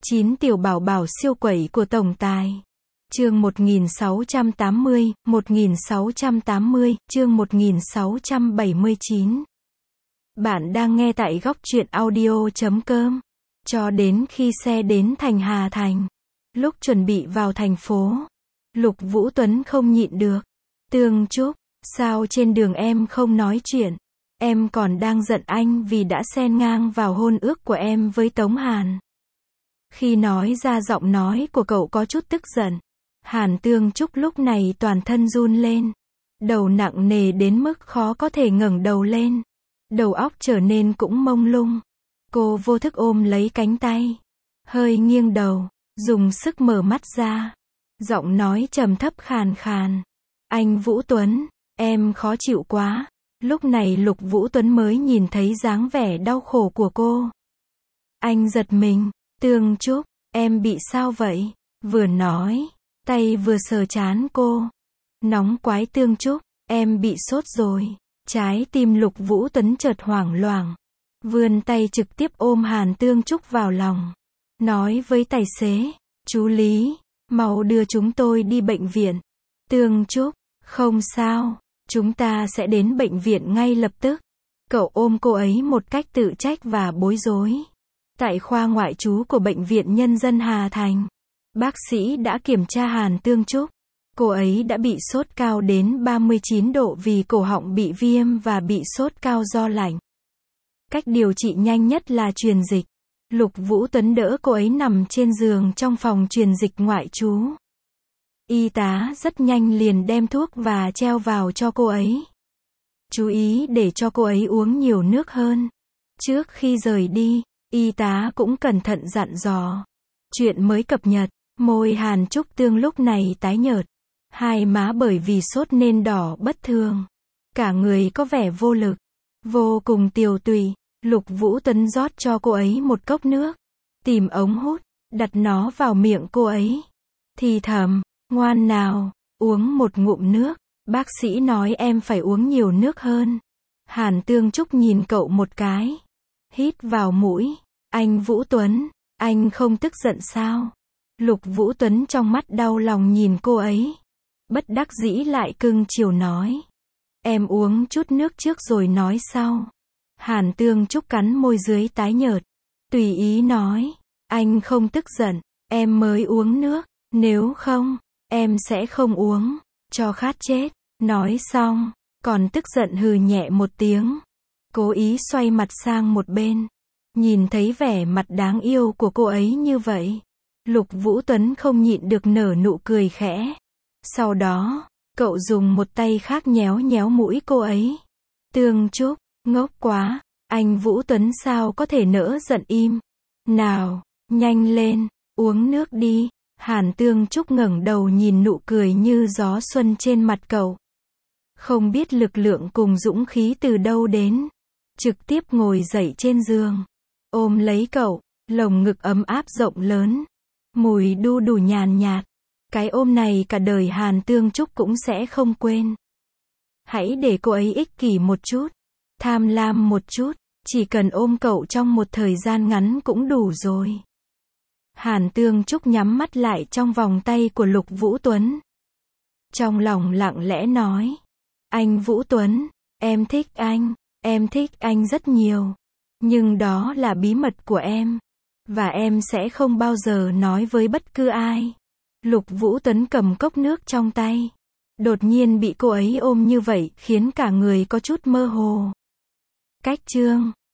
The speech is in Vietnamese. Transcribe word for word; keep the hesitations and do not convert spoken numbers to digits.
chín tiểu bảo bảo siêu quẩy của tổng tài. Chương một nghìn sáu trăm tám mươi, một nghìn sáu trăm tám mươi, chương một nghìn sáu trăm bảy mươi chín. Bạn đang nghe tại góc truyện audio chấm com. Cho đến khi xe đến thành Hà Thành. Lúc chuẩn bị vào thành phố, Lục Vũ Tuấn không nhịn được. Tương Trúc, sao trên đường em không nói chuyện? Em còn đang giận anh vì đã xen ngang vào hôn ước của em với Tống Hàn. Khi nói ra giọng nói của cậu có chút tức giận. Hàn Tương Trúc lúc này toàn thân run lên. Đầu nặng nề đến mức khó có thể ngẩng đầu lên. Đầu óc trở nên cũng mông lung. Cô vô thức ôm lấy cánh tay. Hơi nghiêng đầu, dùng sức mở mắt ra. Giọng nói trầm thấp khàn khàn. Anh Vũ Tuấn, em khó chịu quá. Lúc này Lục Vũ Tuấn mới nhìn thấy dáng vẻ đau khổ của cô. Anh giật mình. Tương Trúc, em bị sao vậy? Vừa nói, tay vừa sờ trán cô. Nóng quái Tương Trúc, em bị sốt rồi. Trái tim Lục Vũ Tuấn chợt hoảng loạn. Vươn tay trực tiếp ôm Hàn Tương Trúc vào lòng. Nói với tài xế, chú Lý, mau đưa chúng tôi đi bệnh viện. Tương Trúc, không sao, chúng ta sẽ đến bệnh viện ngay lập tức. Cậu ôm cô ấy một cách tự trách và bối rối. Tại khoa ngoại trú của Bệnh viện Nhân dân Hà Thành, bác sĩ đã kiểm tra Hàn Tương Trúc. Cô ấy đã bị sốt cao đến ba mươi chín độ vì cổ họng bị viêm và bị sốt cao do lạnh. Cách điều trị nhanh nhất là truyền dịch. Lục Vũ Tuấn đỡ cô ấy nằm trên giường trong phòng truyền dịch ngoại trú. Y tá rất nhanh liền đem thuốc và treo vào cho cô ấy. Chú ý để cho cô ấy uống nhiều nước hơn. Trước khi rời đi, y tá cũng cẩn thận dặn dò. Chuyện mới cập nhật, môi Hàn Trúc Tương lúc này tái nhợt. Hai má bởi vì sốt nên đỏ bất thường. Cả người có vẻ vô lực, vô cùng tiều tụy. Lục Vũ Tuấn rót cho cô ấy một cốc nước. Tìm ống hút, đặt nó vào miệng cô ấy. Thì thầm, ngoan nào, uống một ngụm nước. Bác sĩ nói em phải uống nhiều nước hơn. Hàn Tương Trúc nhìn cậu một cái. Hít vào mũi. Anh Vũ Tuấn, anh không tức giận sao? Lục Vũ Tuấn trong mắt đau lòng nhìn cô ấy. Bất đắc dĩ lại cưng chiều nói. Em uống chút nước trước rồi nói sau. Hàn Tương Trúc cắn môi dưới tái nhợt. Tùy ý nói. Anh không tức giận, em mới uống nước. Nếu không, em sẽ không uống. Cho khát chết. Nói xong, còn tức giận hừ nhẹ một tiếng. Cố ý xoay mặt sang một bên. Nhìn thấy vẻ mặt đáng yêu của cô ấy như vậy. Lục Vũ Tuấn không nhịn được nở nụ cười khẽ. Sau đó, cậu dùng một tay khác nhéo nhéo mũi cô ấy. Tương Trúc, ngốc quá, anh Vũ Tuấn sao có thể nỡ giận im. Nào, nhanh lên, uống nước đi. Hàn Tương Trúc ngẩng đầu nhìn nụ cười như gió xuân trên mặt cậu. Không biết lực lượng cùng dũng khí từ đâu đến. Trực tiếp ngồi dậy trên giường. Ôm lấy cậu, lồng ngực ấm áp rộng lớn. Mùi đu đủ nhàn nhạt. Cái ôm này cả đời Hàn Tương Trúc cũng sẽ không quên. Hãy để cô ấy ích kỷ một chút. Tham lam một chút. Chỉ cần ôm cậu trong một thời gian ngắn cũng đủ rồi. Hàn Tương Trúc nhắm mắt lại trong vòng tay của Lục Vũ Tuấn. Trong lòng lặng lẽ nói. Anh Vũ Tuấn, em thích anh. Em thích anh rất nhiều. Nhưng đó là bí mật của em. Và em sẽ không bao giờ nói với bất cứ ai. Lục Vũ Tuấn cầm cốc nước trong tay. Đột nhiên bị cô ấy ôm như vậy khiến cả người có chút mơ hồ. Cách chương